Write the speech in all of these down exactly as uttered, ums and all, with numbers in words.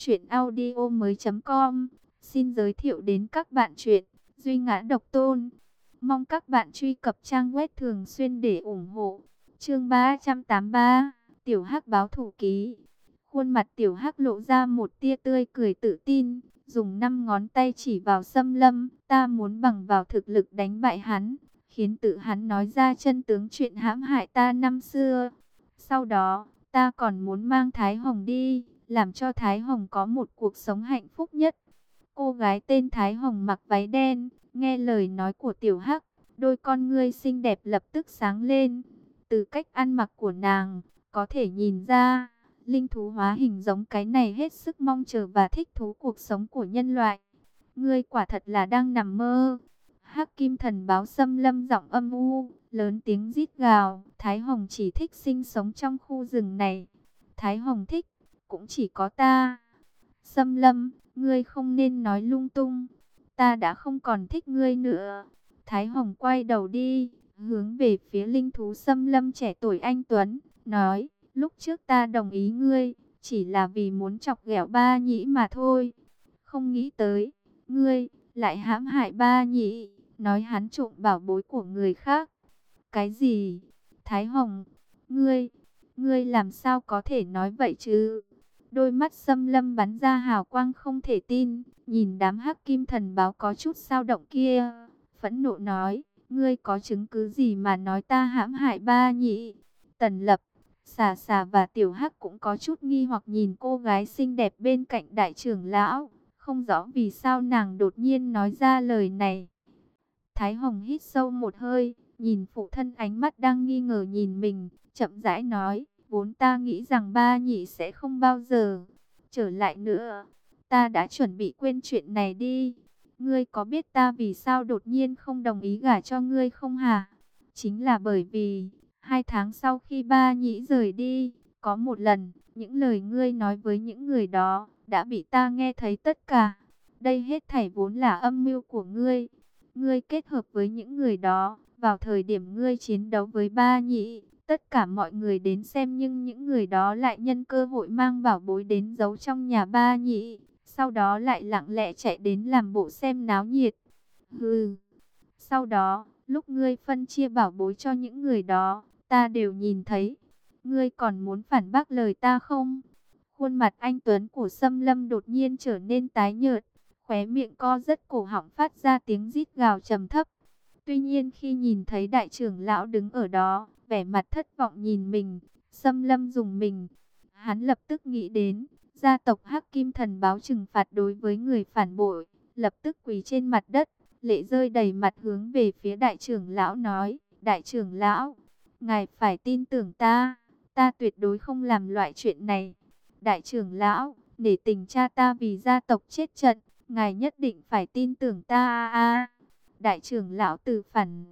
Chuyện audio mới com xin giới thiệu đến các bạn chuyện Duy Ngã Độc Tôn. Mong các bạn truy cập trang web thường xuyên để ủng hộ. Chương ba trăm tám mươi ba, Tiểu Hắc báo thủ ký. Khuôn mặt Tiểu Hắc lộ ra một tia tươi cười tự tin, dùng năm ngón tay chỉ vào Sâm Lâm, ta muốn bằng vào thực lực đánh bại hắn, khiến tự hắn nói ra chân tướng chuyện hãm hại ta năm xưa. Sau đó, ta còn muốn mang Thái Hồng đi, làm cho Thái Hồng có một cuộc sống hạnh phúc nhất. Cô gái tên Thái Hồng mặc váy đen, nghe lời nói của Tiểu Hắc, đôi con ngươi xinh đẹp lập tức sáng lên. Từ cách ăn mặc của nàng, có thể nhìn ra, linh thú hóa hình giống cái này hết sức mong chờ và thích thú cuộc sống của nhân loại. Ngươi quả thật là đang nằm mơ. Hắc Kim Thần báo Sâm Lâm giọng âm u, lớn tiếng rít gào, Thái Hồng chỉ thích sinh sống trong khu rừng này. Thái Hồng thích, cũng chỉ có ta. Sâm Lâm, ngươi không nên nói lung tung. Ta đã không còn thích ngươi nữa. Thái Hồng quay đầu đi, hướng về phía linh thú Sâm Lâm trẻ tuổi anh tuấn, nói, lúc trước ta đồng ý ngươi, chỉ là vì muốn chọc ghẹo Ba Nhĩ mà thôi. Không nghĩ tới, ngươi lại hãm hại Ba Nhĩ, nói hắn trộm bảo bối của người khác. Cái gì? Thái Hồng, ngươi, ngươi làm sao có thể nói vậy chứ? Đôi mắt Sâm Lâm bắn ra hào quang không thể tin, nhìn đám Hắc Kim Thần báo có chút dao động kia, phẫn nộ nói, ngươi có chứng cứ gì mà nói ta hãm hại Ba Nhĩ? Tần Lập, Xà Xà và Tiểu Hắc cũng có chút nghi hoặc nhìn cô gái xinh đẹp bên cạnh đại trưởng lão, không rõ vì sao nàng đột nhiên nói ra lời này. Thái Hồng hít sâu một hơi, nhìn phụ thân ánh mắt đang nghi ngờ nhìn mình, chậm rãi nói, vốn ta nghĩ rằng Ba Nhĩ sẽ không bao giờ trở lại nữa. Ta đã chuẩn bị quên chuyện này đi. Ngươi có biết ta vì sao đột nhiên không đồng ý gả cho ngươi không hả? Chính là bởi vì, hai tháng sau khi Ba Nhĩ rời đi, có một lần, những lời ngươi nói với những người đó, đã bị ta nghe thấy tất cả. Đây hết thảy vốn là âm mưu của ngươi. Ngươi kết hợp với những người đó, vào thời điểm ngươi chiến đấu với Ba Nhĩ, tất cả mọi người đến xem nhưng những người đó lại nhân cơ hội mang bảo bối đến giấu trong nhà Ba Nhĩ, sau đó lại lặng lẽ chạy đến làm bộ xem náo nhiệt. Hừ. Sau đó, lúc ngươi phân chia bảo bối cho những người đó, ta đều nhìn thấy. Ngươi còn muốn phản bác lời ta không? Khuôn mặt anh tuấn của Sâm Lâm đột nhiên trở nên tái nhợt, khóe miệng co rất cổ họng phát ra tiếng rít gào trầm thấp. Tuy nhiên khi nhìn thấy đại trưởng lão đứng ở đó, vẻ mặt thất vọng nhìn mình, Sâm Lâm dùng mình. Hắn lập tức nghĩ đến, gia tộc Hắc Kim Thần báo trừng phạt đối với người phản bội, lập tức quỳ trên mặt đất, lệ rơi đầy mặt hướng về phía đại trưởng lão nói, đại trưởng lão, ngài phải tin tưởng ta, ta tuyệt đối không làm loại chuyện này. Đại trưởng lão, để tình cha ta vì gia tộc chết trận, ngài nhất định phải tin tưởng ta a a. Đại trưởng lão từ phản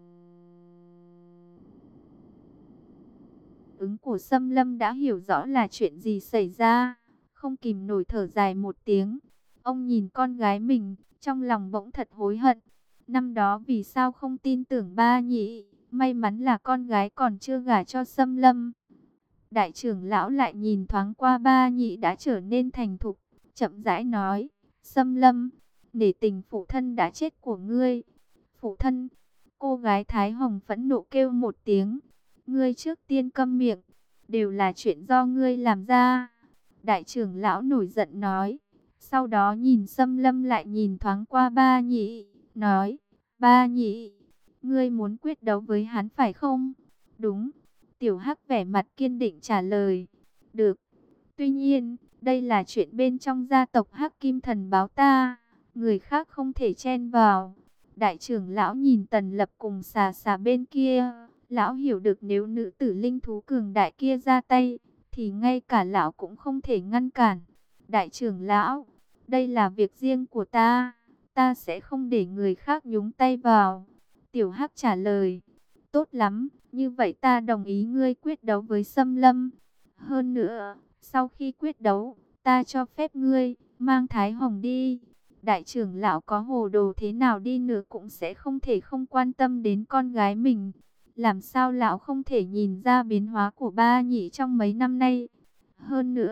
ứng của Sâm Lâm đã hiểu rõ là chuyện gì xảy ra, không kìm nổi thở dài một tiếng. Ông nhìn con gái mình, trong lòng bỗng thật hối hận. Năm đó vì sao không tin tưởng Ba Nhĩ, may mắn là con gái còn chưa gả cho Sâm Lâm. Đại trưởng lão lại nhìn thoáng qua Ba Nhĩ đã trở nên thành thục, chậm rãi nói, Sâm Lâm, nể tình phụ thân đã chết của ngươi. Phụ thân, cô gái Thái Hồng phẫn nộ kêu một tiếng, ngươi trước tiên câm miệng, đều là chuyện do ngươi làm ra. Đại trưởng lão nổi giận nói, sau đó nhìn Sâm Lâm lại nhìn thoáng qua Ba Nhĩ, nói, Ba Nhĩ, ngươi muốn quyết đấu với hắn phải không? Đúng. Tiểu Hắc vẻ mặt kiên định trả lời, được. Tuy nhiên, đây là chuyện bên trong gia tộc Hắc Kim Thần báo ta, người khác không thể chen vào. Đại trưởng lão nhìn Tần Lập cùng Xà Xà bên kia, lão hiểu được nếu nữ tử linh thú cường đại kia ra tay, thì ngay cả lão cũng không thể ngăn cản. Đại trưởng lão, đây là việc riêng của ta, ta sẽ không để người khác nhúng tay vào. Tiểu Hắc trả lời, tốt lắm, như vậy ta đồng ý ngươi quyết đấu với Sâm Lâm. Hơn nữa, sau khi quyết đấu, ta cho phép ngươi mang Thái Hồng đi. Đại trưởng lão có hồ đồ thế nào đi nữa cũng sẽ không thể không quan tâm đến con gái mình. Làm sao lão không thể nhìn ra biến hóa của Ba Nhĩ trong mấy năm nay? Hơn nữa,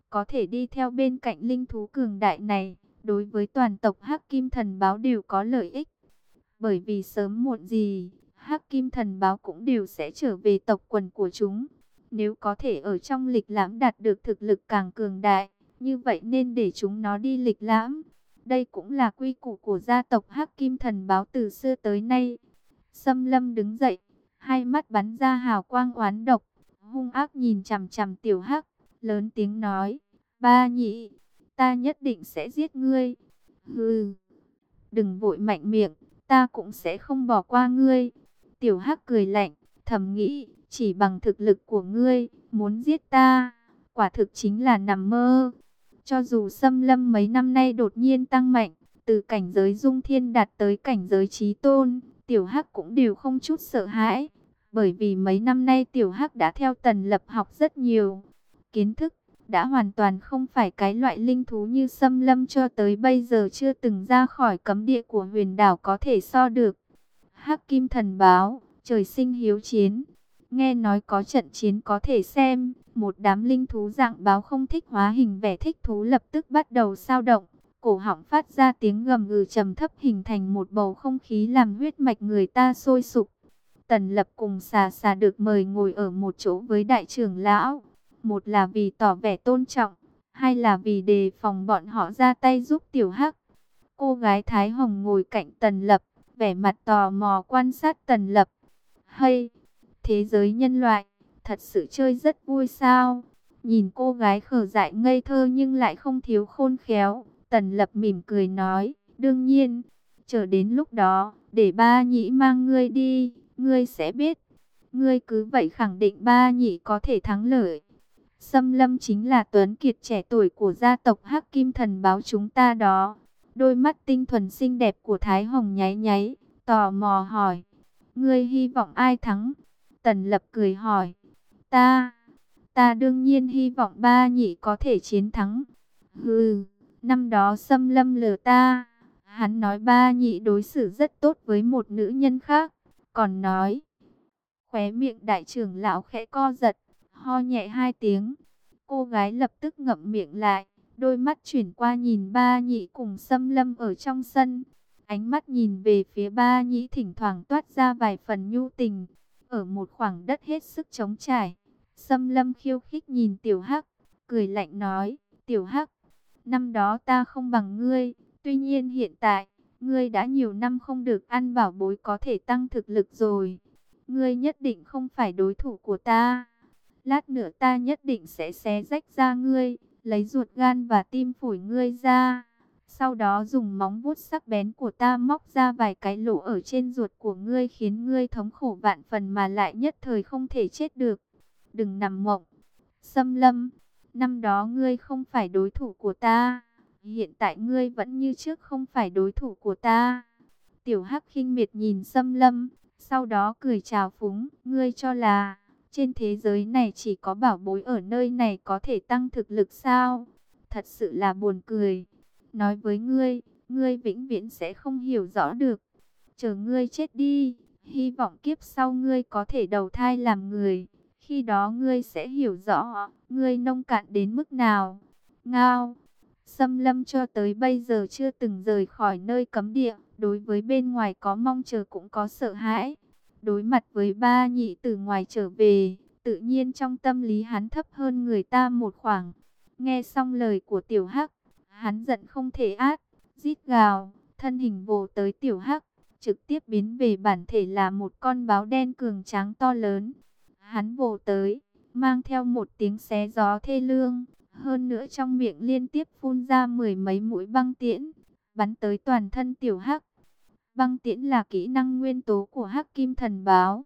có thể đi theo bên cạnh linh thú cường đại này, đối với toàn tộc Hắc Kim Thần Báo đều có lợi ích. Bởi vì sớm muộn gì, Hắc Kim Thần Báo cũng đều sẽ trở về tộc quần của chúng. Nếu có thể ở trong lịch lãm đạt được thực lực càng cường đại, như vậy nên để chúng nó đi lịch lãm. Đây cũng là quy củ của gia tộc Hắc Kim Thần Báo từ xưa tới nay. Sâm Lâm đứng dậy, hai mắt bắn ra hào quang oán độc, hung ác nhìn chằm chằm Tiểu Hắc, lớn tiếng nói: "Ba Nhị, ta nhất định sẽ giết ngươi." "Hừ, đừng vội mạnh miệng, ta cũng sẽ không bỏ qua ngươi." Tiểu Hắc cười lạnh, thầm nghĩ, chỉ bằng thực lực của ngươi, muốn giết ta, quả thực chính là nằm mơ. Cho dù Sâm Lâm mấy năm nay đột nhiên tăng mạnh, từ cảnh giới dung thiên đạt tới cảnh giới chí tôn, Tiểu Hắc cũng đều không chút sợ hãi. Bởi vì mấy năm nay Tiểu Hắc đã theo Tần Lập học rất nhiều kiến thức, đã hoàn toàn không phải cái loại linh thú như Sâm Lâm cho tới bây giờ chưa từng ra khỏi cấm địa của huyền đảo có thể so được. Hắc Kim Thần Báo, trời sinh hiếu chiến. Nghe nói có trận chiến có thể xem, một đám linh thú dạng báo không thích hóa hình vẻ thích thú lập tức bắt đầu sao động. Cổ họng phát ra tiếng gầm gừ trầm thấp hình thành một bầu không khí làm huyết mạch người ta sôi sục. Tần Lập cùng xà xà được mời ngồi ở một chỗ với đại trưởng lão. Một là vì tỏ vẻ tôn trọng, hai là vì đề phòng bọn họ ra tay giúp Tiểu Hắc. Cô gái Thái Hồng ngồi cạnh Tần Lập, vẻ mặt tò mò quan sát Tần Lập. Hay, thế giới nhân loại, thật sự chơi rất vui sao? Nhìn cô gái khờ dại ngây thơ nhưng lại không thiếu khôn khéo, Tần Lập mỉm cười nói, đương nhiên, chờ đến lúc đó, để ba nhĩ mang ngươi đi, ngươi sẽ biết. Ngươi cứ vậy khẳng định ba nhĩ có thể thắng lợi. Sâm Lâm chính là tuấn kiệt trẻ tuổi của gia tộc Hắc Kim Thần Báo chúng ta đó. Đôi mắt tinh thuần xinh đẹp của Thái Hồng nháy nháy, tò mò hỏi, ngươi hy vọng ai thắng? Tần Lập cười hỏi, ta, ta đương nhiên hy vọng ba nhị có thể chiến thắng. Hừ, năm đó Sâm Lâm lừa ta, hắn nói ba nhị đối xử rất tốt với một nữ nhân khác, còn nói. Khóe miệng đại trưởng lão khẽ co giật, ho nhẹ hai tiếng. Cô gái lập tức ngậm miệng lại, đôi mắt chuyển qua nhìn ba nhị cùng Sâm Lâm ở trong sân. Ánh mắt nhìn về phía ba nhị thỉnh thoảng toát ra vài phần nhu tình. Ở một khoảng đất hết sức trống trải, Sâm Lâm khiêu khích nhìn Tiểu Hắc, cười lạnh nói, Tiểu Hắc, năm đó ta không bằng ngươi, tuy nhiên hiện tại, ngươi đã nhiều năm không được ăn bảo bối có thể tăng thực lực rồi. Ngươi nhất định không phải đối thủ của ta. Lát nữa ta nhất định sẽ xé rách da ngươi, lấy ruột gan và tim phổi ngươi ra. Sau đó dùng móng vuốt sắc bén của ta móc ra vài cái lỗ ở trên ruột của ngươi khiến ngươi thống khổ vạn phần mà lại nhất thời không thể chết được. Đừng nằm mộng. Sâm Lâm, năm đó ngươi không phải đối thủ của ta. Hiện tại ngươi vẫn như trước không phải đối thủ của ta. Tiểu Hắc khinh miệt nhìn Sâm Lâm, sau đó cười chào phúng. Ngươi cho là trên thế giới này chỉ có bảo bối ở nơi này có thể tăng thực lực sao? Thật sự là buồn cười. Nói với ngươi, ngươi vĩnh viễn sẽ không hiểu rõ được. Chờ ngươi chết đi, hy vọng kiếp sau ngươi có thể đầu thai làm người. Khi đó ngươi sẽ hiểu rõ, ngươi nông cạn đến mức nào. Ngao, Sâm Lâm cho tới bây giờ chưa từng rời khỏi nơi cấm địa. Đối với bên ngoài có mong chờ cũng có sợ hãi. Đối mặt với ba nhị từ ngoài trở về, tự nhiên trong tâm lý hắn thấp hơn người ta một khoảng. Nghe xong lời của Tiểu Hắc, hắn giận không thể át, rít gào, thân hình vồ tới Tiểu Hắc, trực tiếp biến về bản thể là một con báo đen cường tráng to lớn. Hắn vồ tới, mang theo một tiếng xé gió thê lương, hơn nữa trong miệng liên tiếp phun ra mười mấy mũi băng tiễn, bắn tới toàn thân Tiểu Hắc. Băng tiễn là kỹ năng nguyên tố của Hắc Kim Thần Báo.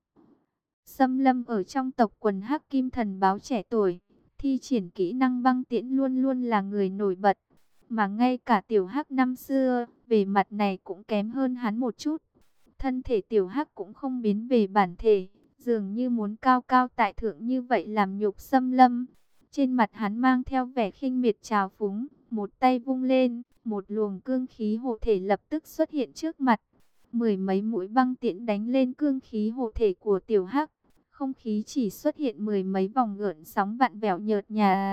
Sâm Lâm ở trong tộc quần Hắc Kim Thần Báo trẻ tuổi, thi triển kỹ năng băng tiễn luôn luôn là người nổi bật. Mà ngay cả Tiểu Hắc năm xưa, về mặt này cũng kém hơn hắn một chút. Thân thể Tiểu Hắc cũng không biến về bản thể, dường như muốn cao cao tại thượng như vậy làm nhục Sâm Lâm. Trên mặt hắn mang theo vẻ khinh miệt trào phúng, một tay vung lên, một luồng cương khí hộ thể lập tức xuất hiện trước mặt. Mười mấy mũi băng tiễn đánh lên cương khí hộ thể của Tiểu Hắc. Không khí chỉ xuất hiện mười mấy vòng gợn sóng vặn vẹo nhợt nhạt.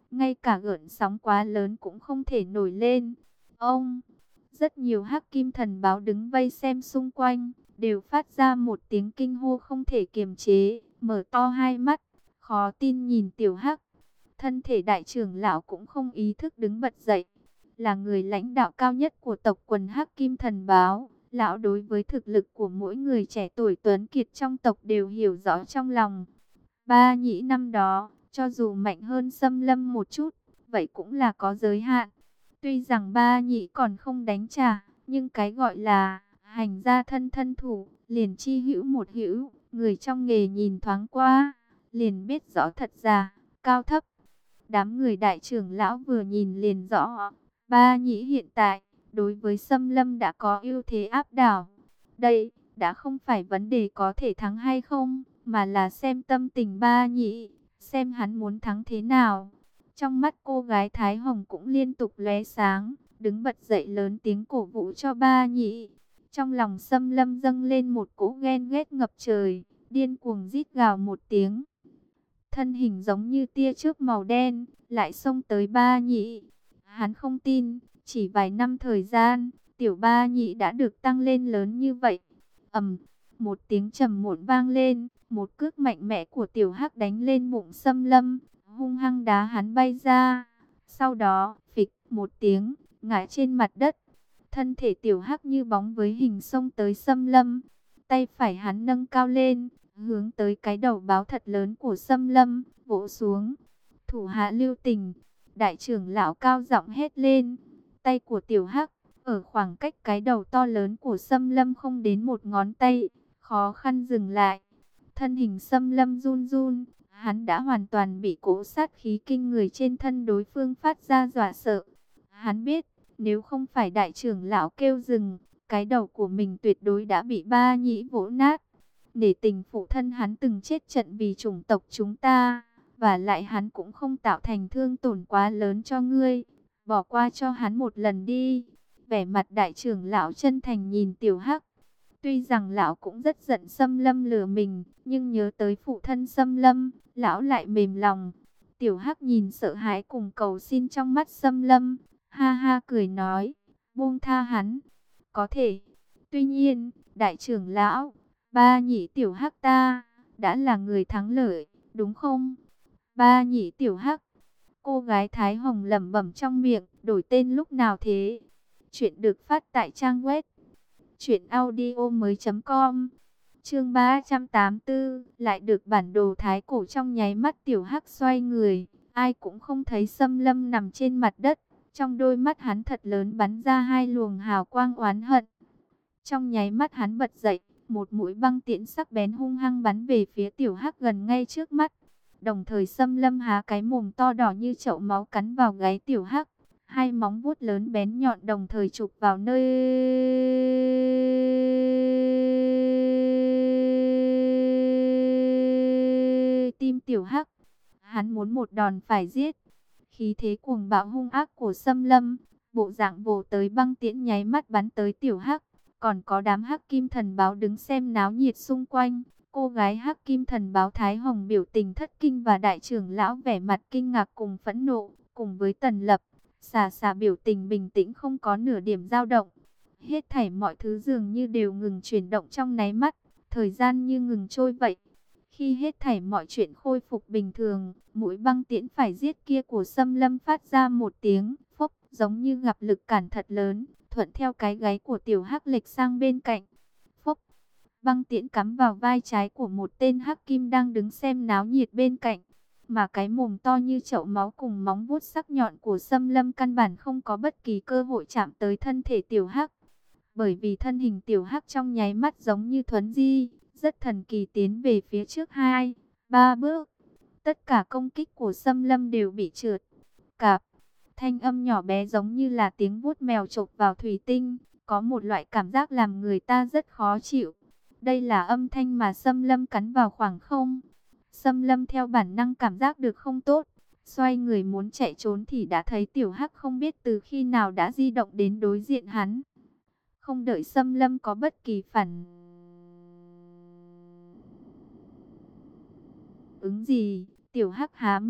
ngay cả gợn sóng quá lớn cũng không thể nổi lên. Ông, rất nhiều hắc kim thần báo đứng vây xem xung quanh, đều phát ra một tiếng kinh hô không thể kiềm chế, mở to hai mắt, khó tin nhìn tiểu hắc. Thân thể đại trưởng lão cũng không ý thức đứng bật dậy, là người lãnh đạo cao nhất của tộc quần hắc kim thần báo. Lão đối với thực lực của mỗi người trẻ tuổi tuấn kiệt trong tộc đều hiểu rõ trong lòng. Ba Nhĩ năm đó, cho dù mạnh hơn Xâm Lâm một chút, vậy cũng là có giới hạn. Tuy rằng Ba Nhĩ còn không đánh trả, nhưng cái gọi là hành gia thân thân thủ, liền chi hữu một hữu, người trong nghề nhìn thoáng qua, liền biết rõ thật giả, cao thấp. Đám người đại trưởng lão vừa nhìn liền rõ, Ba Nhĩ hiện tại, đối với Xâm Lâm đã có ưu thế áp đảo. Đây, đã không phải vấn đề có thể thắng hay không, mà là xem tâm tình Ba Nhĩ, xem hắn muốn thắng thế nào. Trong mắt cô gái Thái Hồng cũng liên tục lóe sáng, đứng bật dậy lớn tiếng cổ vũ cho Ba Nhĩ. Trong lòng Xâm Lâm dâng lên một cỗ ghen ghét ngập trời, điên cuồng rít gào một tiếng. Thân hình giống như tia chớp màu đen, lại xông tới Ba Nhĩ. Hắn không tin, chỉ vài năm thời gian, tiểu Ba Nhĩ đã được tăng lên lớn như vậy. Ầm, một tiếng trầm muộn vang lên, một cước mạnh mẽ của tiểu hắc đánh lên bụng Xâm Lâm, hung hăng đá hắn bay ra. Sau đó, phịch một tiếng, ngã trên mặt đất. Thân thể tiểu hắc như bóng với hình xông tới Xâm Lâm. Tay phải hắn nâng cao lên, hướng tới cái đầu báo thật lớn của Xâm Lâm, vỗ xuống. Thủ hạ lưu tình, đại trưởng lão cao giọng hét lên. Tay của tiểu hắc, ở khoảng cách cái đầu to lớn của Xâm Lâm không đến một ngón tay, khó khăn dừng lại. Thân hình Xâm Lâm run run, hắn đã hoàn toàn bị cỗ sát khí kinh người trên thân đối phương phát ra dọa sợ. Hắn biết, nếu không phải đại trưởng lão kêu dừng, cái đầu của mình tuyệt đối đã bị Ba Nhĩ vỗ nát. Để tình phụ thân hắn từng chết trận vì chủng tộc chúng ta, và lại hắn cũng không tạo thành thương tổn quá lớn cho ngươi. Bỏ qua cho hắn một lần đi. Vẻ mặt đại trưởng lão chân thành nhìn tiểu hắc. Tuy rằng lão cũng rất giận Xâm Lâm lừa mình, nhưng nhớ tới phụ thân Xâm Lâm, lão lại mềm lòng. Tiểu hắc nhìn sợ hãi cùng cầu xin trong mắt Xâm Lâm, ha ha cười nói, buông tha hắn. Có thể. Tuy nhiên, đại trưởng lão, Ba Nhĩ tiểu hắc ta, đã là người thắng lợi, đúng không? Ba Nhĩ tiểu hắc. Cô gái Thái Hồng lẩm bẩm trong miệng, đổi tên lúc nào thế? Chuyện được phát tại trang web truyện audio mới chấm com. Chương ba trăm tám mươi tư, lại được bản đồ thái cổ. Trong nháy mắt tiểu hắc xoay người, ai cũng không thấy Xâm Lâm nằm trên mặt đất, trong đôi mắt hắn thật lớn bắn ra hai luồng hào quang oán hận. Trong nháy mắt hắn bật dậy, một mũi băng tiễn sắc bén hung hăng bắn về phía tiểu hắc gần ngay trước mắt. Đồng thời Xâm Lâm há cái mồm to đỏ như chậu máu cắn vào gáy tiểu hắc. Hai móng vuốt lớn bén nhọn đồng thời chụp vào nơi tim tiểu hắc. Hắn muốn một đòn phải giết. Khí thế cuồng bạo hung ác của Xâm Lâm, bộ dạng vồ tới băng tiễn nháy mắt bắn tới tiểu hắc. Còn có đám hắc kim thần báo đứng xem náo nhiệt xung quanh. Cô gái hắc kim thần báo Thái Hồng biểu tình thất kinh và đại trưởng lão vẻ mặt kinh ngạc cùng phẫn nộ, cùng với Tần Lập. Xà xà biểu tình bình tĩnh không có nửa điểm dao động. Hết thảy mọi thứ dường như đều ngừng chuyển động trong nháy mắt, thời gian như ngừng trôi vậy. Khi hết thảy mọi chuyện khôi phục bình thường, mũi băng tiễn phải giết kia của Xâm Lâm phát ra một tiếng phốc, giống như gặp lực cản thật lớn, thuận theo cái gáy của tiểu hắc lệch sang bên cạnh. Phốc, băng tiễn cắm vào vai trái của một tên hắc kim đang đứng xem náo nhiệt bên cạnh. Mà cái mồm to như chậu máu cùng móng vuốt sắc nhọn của Xâm Lâm căn bản không có bất kỳ cơ hội chạm tới thân thể tiểu hắc. Bởi vì thân hình tiểu hắc trong nháy mắt giống như thuấn di, rất thần kỳ tiến về phía trước hai, ba bước. Tất cả công kích của Xâm Lâm đều bị trượt. Cạp, thanh âm nhỏ bé giống như là tiếng vuốt mèo chộp vào thủy tinh, có một loại cảm giác làm người ta rất khó chịu. Đây là âm thanh mà Xâm Lâm cắn vào khoảng không. Xâm Lâm theo bản năng cảm giác được không tốt, xoay người muốn chạy trốn thì đã thấy tiểu hắc không biết từ khi nào đã di động đến đối diện hắn. Không đợi Xâm Lâm có bất kỳ phản ứng gì, tiểu hắc há miệng,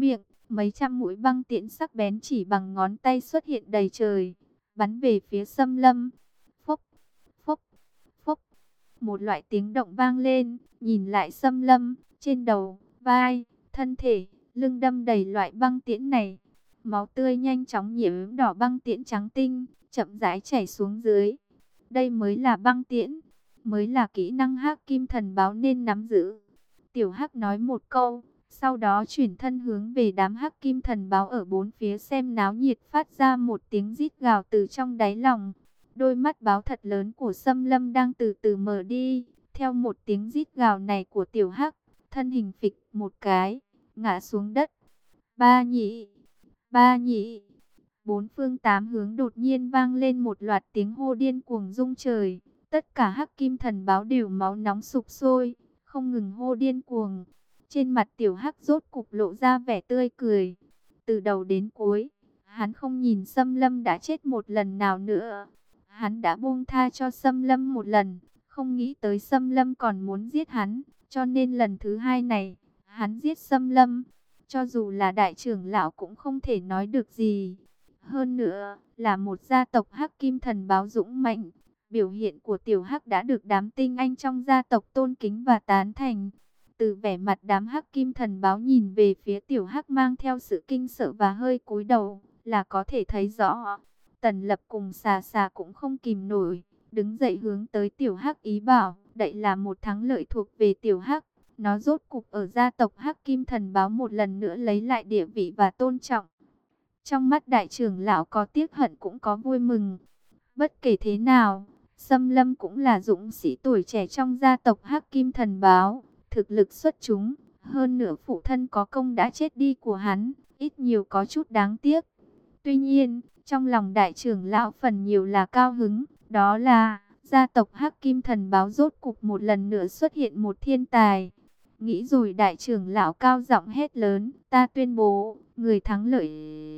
Mấy trăm mũi băng tiễn sắc bén chỉ bằng ngón tay xuất hiện đầy trời, bắn về phía Xâm Lâm. Phốc, phốc, phốc. Một loại tiếng động vang lên, nhìn lại Xâm Lâm, trên đầu, vai, thân thể, lưng đâm đầy loại băng tiễn này. Máu tươi nhanh chóng nhiễm đỏ băng tiễn trắng tinh, chậm rãi chảy xuống dưới. Đây mới là băng tiễn, mới là kỹ năng Hắc Kim Thần Báo nên nắm giữ. Tiểu Hắc nói một câu, sau đó chuyển thân hướng về đám Hắc Kim Thần Báo ở bốn phía xem náo nhiệt, phát ra một tiếng rít gào từ trong đáy lòng. Đôi mắt báo thật lớn của Xâm Lâm đang từ từ mở đi, theo một tiếng rít gào này của Tiểu Hắc, thân hình phịch một cái, ngã xuống đất. Ba nhị, ba nhị. Bốn phương tám hướng đột nhiên vang lên một loạt tiếng hô điên cuồng rung trời. Tất cả Hắc Kim Thần Báo đều máu nóng sục sôi, không ngừng hô điên cuồng. Trên mặt Tiểu Hắc rốt cục lộ ra vẻ tươi cười. Từ đầu đến cuối, hắn không nhìn Xâm Lâm đã chết một lần nào nữa. Hắn đã buông tha cho Xâm Lâm một lần, không nghĩ tới Xâm Lâm còn muốn giết hắn, cho nên lần thứ hai này, hắn giết Xâm Lâm. Cho dù là đại trưởng lão cũng không thể nói được gì. Hơn nữa, là một gia tộc Hắc Kim Thần Báo dũng mạnh. Biểu hiện của Tiểu Hắc đã được đám tinh anh trong gia tộc tôn kính và tán thành. Từ vẻ mặt đám Hắc Kim Thần Báo nhìn về phía Tiểu Hắc mang theo sự kinh sợ và hơi cúi đầu, là có thể thấy rõ. Tần Lập cùng Xà Xà cũng không kìm nổi, đứng dậy hướng tới Tiểu Hắc ý bảo, đây là một thắng lợi thuộc về Tiểu Hắc. Nó rốt cục ở gia tộc Hắc Kim Thần Báo một lần nữa lấy lại địa vị và tôn trọng. Trong mắt đại trưởng lão có tiếc hận cũng có vui mừng. Bất kể thế nào, Xâm Lâm cũng là dũng sĩ tuổi trẻ trong gia tộc Hắc Kim Thần Báo, thực lực xuất chúng, hơn nữa phụ thân có công đã chết đi của hắn, ít nhiều có chút đáng tiếc. Tuy nhiên, trong lòng đại trưởng lão phần nhiều là cao hứng, đó là gia tộc Hắc Kim Thần Báo rốt cục một lần nữa xuất hiện một thiên tài. Nghĩ rồi đại trưởng lão cao giọng hét lớn, ta tuyên bố, người thắng lợi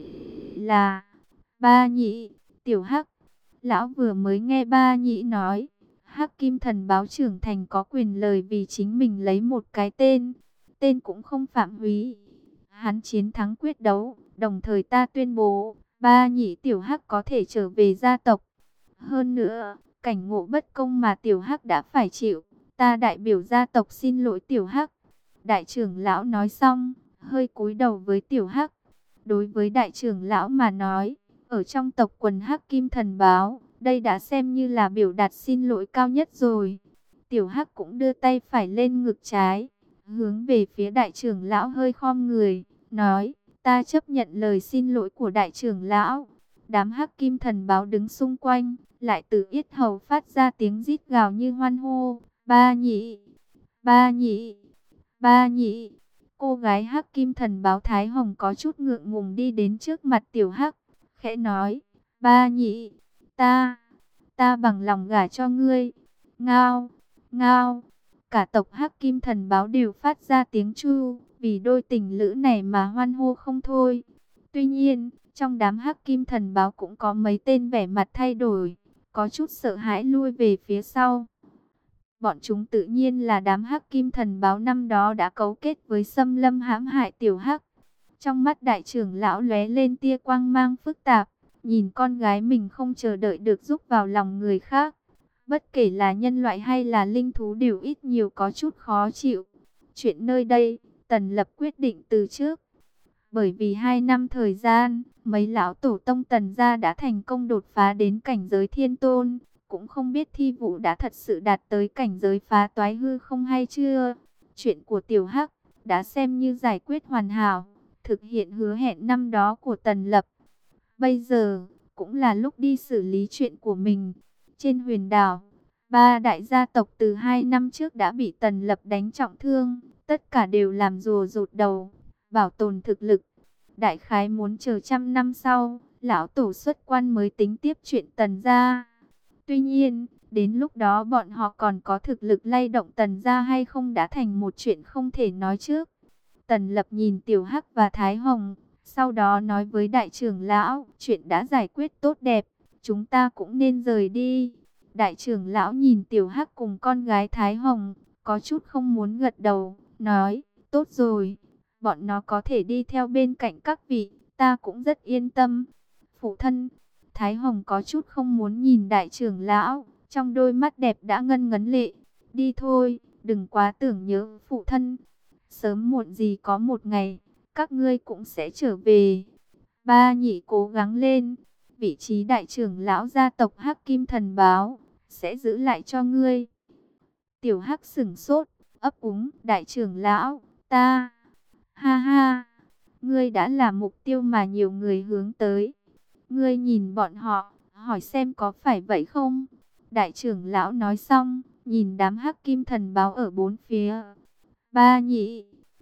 là Ba Nhị, Tiểu Hắc. Lão vừa mới nghe Ba Nhị nói, Hắc Kim Thần Báo trưởng thành có quyền lời vì chính mình lấy một cái tên, tên cũng không phạm húy. Hắn chiến thắng quyết đấu, đồng thời ta tuyên bố, Ba Nhị Tiểu Hắc có thể trở về gia tộc. Hơn nữa, cảnh ngộ bất công mà Tiểu Hắc đã phải chịu, ta đại biểu gia tộc xin lỗi Tiểu Hắc. Đại trưởng lão nói xong, hơi cúi đầu với Tiểu Hắc. Đối với đại trưởng lão mà nói, ở trong tộc quần Hắc Kim Thần Báo, đây đã xem như là biểu đạt xin lỗi cao nhất rồi. Tiểu Hắc cũng đưa tay phải lên ngực trái, hướng về phía đại trưởng lão hơi khom người, nói, ta chấp nhận lời xin lỗi của đại trưởng lão. Đám Hắc Kim Thần Báo đứng xung quanh, lại từ yết hầu phát ra tiếng rít gào như hoan hô, Ba Nhị, Ba Nhị, Ba Nhị. Cô gái Hắc Kim Thần Báo Thái Hồng có chút ngượng ngùng đi đến trước mặt Tiểu Hắc, khẽ nói, Ba Nhị, ta, ta bằng lòng gả cho ngươi. Ngao, ngao, cả tộc Hắc Kim Thần Báo đều phát ra tiếng chu, vì đôi tình lữ này mà hoan hô không thôi. Tuy nhiên, trong đám Hắc Kim Thần Báo cũng có mấy tên vẻ mặt thay đổi, có chút sợ hãi lui về phía sau. Bọn chúng tự nhiên là đám Hắc Kim Thần Báo năm đó đã cấu kết với Xâm Lâm hãm hại Tiểu Hắc. Trong mắt đại trưởng lão lóe lên tia quang mang phức tạp, nhìn con gái mình không chờ đợi được giúp vào lòng người khác. Bất kể là nhân loại hay là linh thú đều ít nhiều có chút khó chịu. Chuyện nơi đây, Tần Lập quyết định từ trước. Bởi vì hai năm thời gian, mấy lão tổ tông Tần gia đã thành công đột phá đến cảnh giới thiên tôn. Cũng không biết Thi Vũ đã thật sự đạt tới cảnh giới phá toái hư không hay chưa. Chuyện của Tiểu Hắc đã xem như giải quyết hoàn hảo, thực hiện hứa hẹn năm đó của Tần Lập. Bây giờ cũng là lúc đi xử lý chuyện của mình. Trên huyền đảo, ba đại gia tộc từ hai năm trước đã bị Tần Lập đánh trọng thương, tất cả đều làm rùa rụt đầu, bảo tồn thực lực. Đại khái muốn chờ trăm năm sau, lão tổ xuất quan mới tính tiếp chuyện Tần gia. Tuy nhiên, đến lúc đó bọn họ còn có thực lực lay động Tần gia hay không đã thành một chuyện không thể nói trước. Tần Lập nhìn Tiểu Hắc và Thái Hồng, sau đó nói với đại trưởng lão, chuyện đã giải quyết tốt đẹp, chúng ta cũng nên rời đi. Đại trưởng lão nhìn Tiểu Hắc cùng con gái Thái Hồng, có chút không muốn gật đầu, nói, tốt rồi, bọn nó có thể đi theo bên cạnh các vị, ta cũng rất yên tâm. Phụ thân, Thái Hồng có chút không muốn nhìn đại trưởng lão, trong đôi mắt đẹp đã ngân ngấn lệ. Đi thôi, đừng quá tưởng nhớ phụ thân. Sớm muộn gì có một ngày, các ngươi cũng sẽ trở về. Ba Nhị cố gắng lên, vị trí đại trưởng lão gia tộc Hắc Kim Thần Báo sẽ giữ lại cho ngươi. Tiểu Hắc sững sốt, ấp úng, đại trưởng lão, ta, ha ha, ngươi đã là mục tiêu mà nhiều người hướng tới. Ngươi nhìn bọn họ, hỏi xem có phải vậy không? Đại trưởng lão nói xong, nhìn đám Hắc Kim Thần Báo ở bốn phía. Ba Nhị,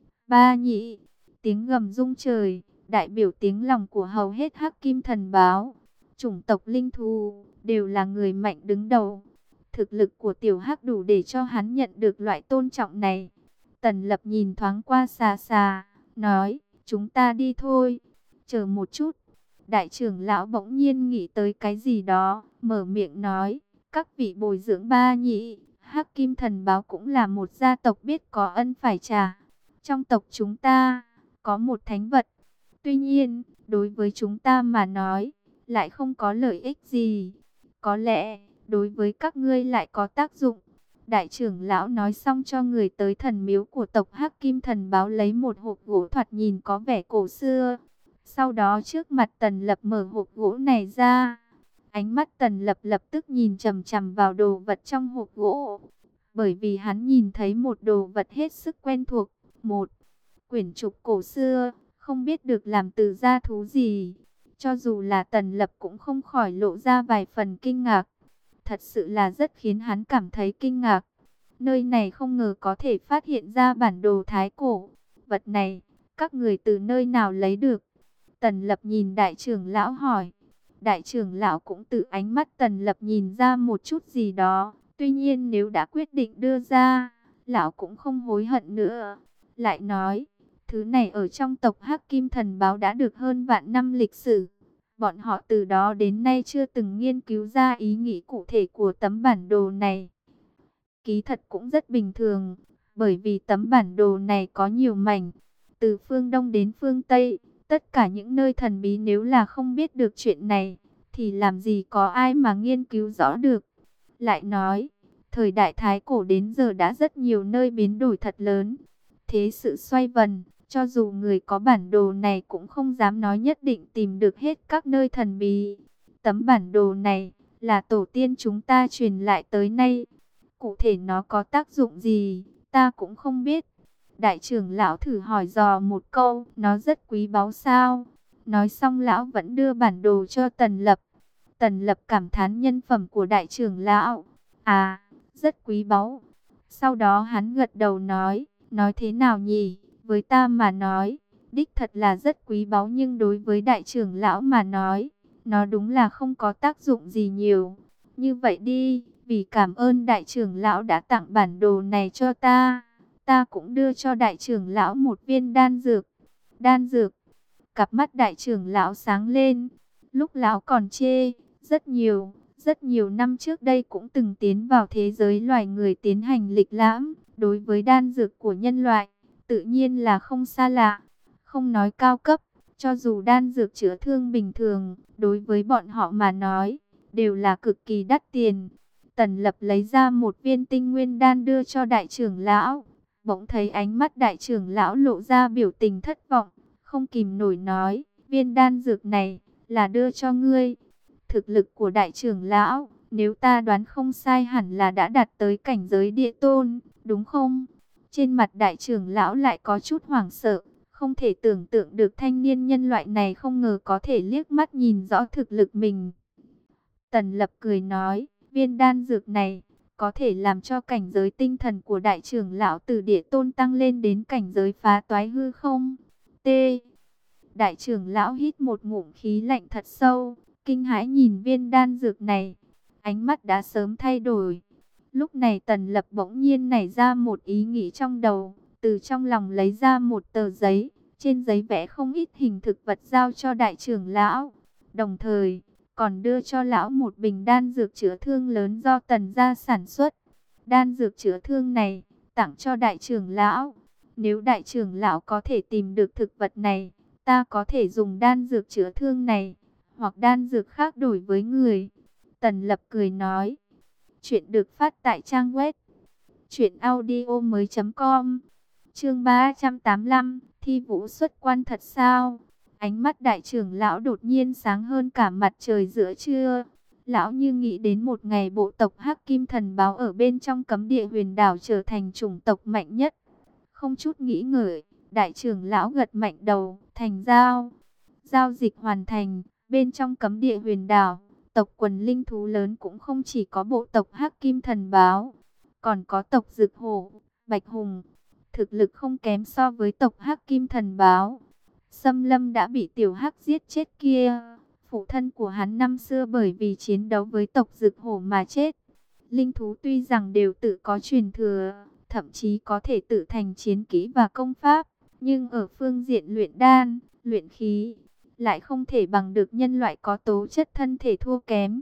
Ba Nhị, tiếng gầm rung trời, đại biểu tiếng lòng của hầu hết Hắc Kim Thần Báo. Chủng tộc linh thú đều là người mạnh đứng đầu. Thực lực của tiểu Hắc đủ để cho hắn nhận được loại tôn trọng này. Tần Lập nhìn thoáng qua xà xà, nói, chúng ta đi thôi. Chờ một chút. Đại trưởng lão bỗng nhiên nghĩ tới cái gì đó, mở miệng nói, các vị bồi dưỡng Ba Nhị, Hắc Kim Thần Báo cũng là một gia tộc biết có ân phải trả. Trong tộc chúng ta, có một thánh vật. Tuy nhiên, đối với chúng ta mà nói, lại không có lợi ích gì. Có lẽ, đối với các ngươi lại có tác dụng. Đại trưởng lão nói xong cho người tới thần miếu của tộc Hắc Kim Thần Báo lấy một hộp gỗ thoạt nhìn có vẻ cổ xưa. Sau đó trước mặt Tần Lập mở hộp gỗ này ra. Ánh mắt Tần Lập lập tức nhìn chằm chằm vào đồ vật trong hộp gỗ. Bởi vì hắn nhìn thấy một đồ vật hết sức quen thuộc. Một quyển trục cổ xưa, không biết được làm từ da thú gì. Cho dù là Tần Lập cũng không khỏi lộ ra vài phần kinh ngạc. Thật sự là rất khiến hắn cảm thấy kinh ngạc. Nơi này không ngờ có thể phát hiện ra bản đồ thái cổ. Vật này, các người từ nơi nào lấy được? Tần Lập nhìn đại trưởng lão hỏi. Đại trưởng lão cũng từ ánh mắt Tần Lập nhìn ra một chút gì đó. Tuy nhiên nếu đã quyết định đưa ra, lão cũng không hối hận nữa. Lại nói, thứ này ở trong tộc Hắc Kim Thần Báo đã được hơn vạn năm lịch sử. Bọn họ từ đó đến nay chưa từng nghiên cứu ra ý nghĩ cụ thể của tấm bản đồ này. Ký thật cũng rất bình thường, bởi vì tấm bản đồ này có nhiều mảnh, từ phương Đông đến phương Tây. Tất cả những nơi thần bí nếu là không biết được chuyện này, thì làm gì có ai mà nghiên cứu rõ được. Lại nói, thời đại Thái Cổ đến giờ đã rất nhiều nơi biến đổi thật lớn. Thế sự xoay vần, cho dù người có bản đồ này cũng không dám nói nhất định tìm được hết các nơi thần bí. Tấm bản đồ này là tổ tiên chúng ta truyền lại tới nay. Cụ thể nó có tác dụng gì, ta cũng không biết. Đại trưởng lão thử hỏi dò một câu, nó rất quý báu sao? Nói xong lão vẫn đưa bản đồ cho Tần Lập. Tần Lập cảm thán nhân phẩm của đại trưởng lão. À, rất quý báu. Sau đó hắn gật đầu nói, nói thế nào nhỉ? Với ta mà nói, đích thật là rất quý báu, nhưng đối với đại trưởng lão mà nói, nó đúng là không có tác dụng gì nhiều. Như vậy đi, vì cảm ơn đại trưởng lão đã tặng bản đồ này cho ta, ta cũng đưa cho đại trưởng lão một viên đan dược. Đan dược? Cặp mắt đại trưởng lão sáng lên. Lúc lão còn chê, rất nhiều, rất nhiều năm trước đây cũng từng tiến vào thế giới loài người tiến hành lịch lãm. Đối với đan dược của nhân loại, tự nhiên là không xa lạ. Không nói cao cấp, cho dù đan dược chữa thương bình thường, đối với bọn họ mà nói, đều là cực kỳ đắt tiền. Tần Lập lấy ra một viên tinh nguyên đan đưa cho đại trưởng lão. Bỗng thấy ánh mắt đại trưởng lão lộ ra biểu tình thất vọng, không kìm nổi nói, viên đan dược này là đưa cho ngươi. Thực lực của đại trưởng lão, nếu ta đoán không sai hẳn là đã đạt tới cảnh giới địa tôn, đúng không? Trên mặt đại trưởng lão lại có chút hoảng sợ, không thể tưởng tượng được thanh niên nhân loại này không ngờ có thể liếc mắt nhìn rõ thực lực mình. Tần Lập cười nói, viên đan dược này có thể làm cho cảnh giới tinh thần của đại trưởng lão từ địa tôn tăng lên đến cảnh giới phá toái hư không? T. Đại trưởng lão hít một ngụm khí lạnh thật sâu, kinh hãi nhìn viên đan dược này, ánh mắt đã sớm thay đổi. Lúc này Tần Lập bỗng nhiên nảy ra một ý nghĩ trong đầu, từ trong lòng lấy ra một tờ giấy, trên giấy vẽ không ít hình thực vật giao cho đại trưởng lão, đồng thời còn đưa cho lão một bình đan dược chữa thương lớn do Tần gia sản xuất. Đan dược chữa thương này tặng cho đại trưởng lão. Nếu đại trưởng lão có thể tìm được thực vật này, ta có thể dùng đan dược chữa thương này, hoặc đan dược khác đổi với người. Tần Lập cười nói. Chuyện được phát tại trang web truyện audio mới chấm com. Chương ba trăm tám mươi lăm, thi vũ xuất quan thật sao? Ánh mắt đại trưởng lão đột nhiên sáng hơn cả mặt trời giữa trưa. Lão như nghĩ đến một ngày bộ tộc Hắc Kim Thần Báo ở bên trong cấm địa huyền đảo trở thành chủng tộc mạnh nhất. Không chút nghĩ ngợi, đại trưởng lão gật mạnh đầu, thành giao. Giao dịch hoàn thành, bên trong cấm địa huyền đảo, tộc quần linh thú lớn cũng không chỉ có bộ tộc Hắc Kim Thần Báo, còn có tộc Dực Hổ, Bạch Hùng, thực lực không kém so với tộc Hắc Kim Thần Báo. Xâm Lâm đã bị Tiểu Hắc giết chết kia, phụ thân của hắn năm xưa bởi vì chiến đấu với tộc Dực Hổ mà chết. Linh thú tuy rằng đều tự có truyền thừa, thậm chí có thể tự thành chiến kỹ và công pháp, nhưng ở phương diện luyện đan, luyện khí, lại không thể bằng được nhân loại có tố chất thân thể thua kém.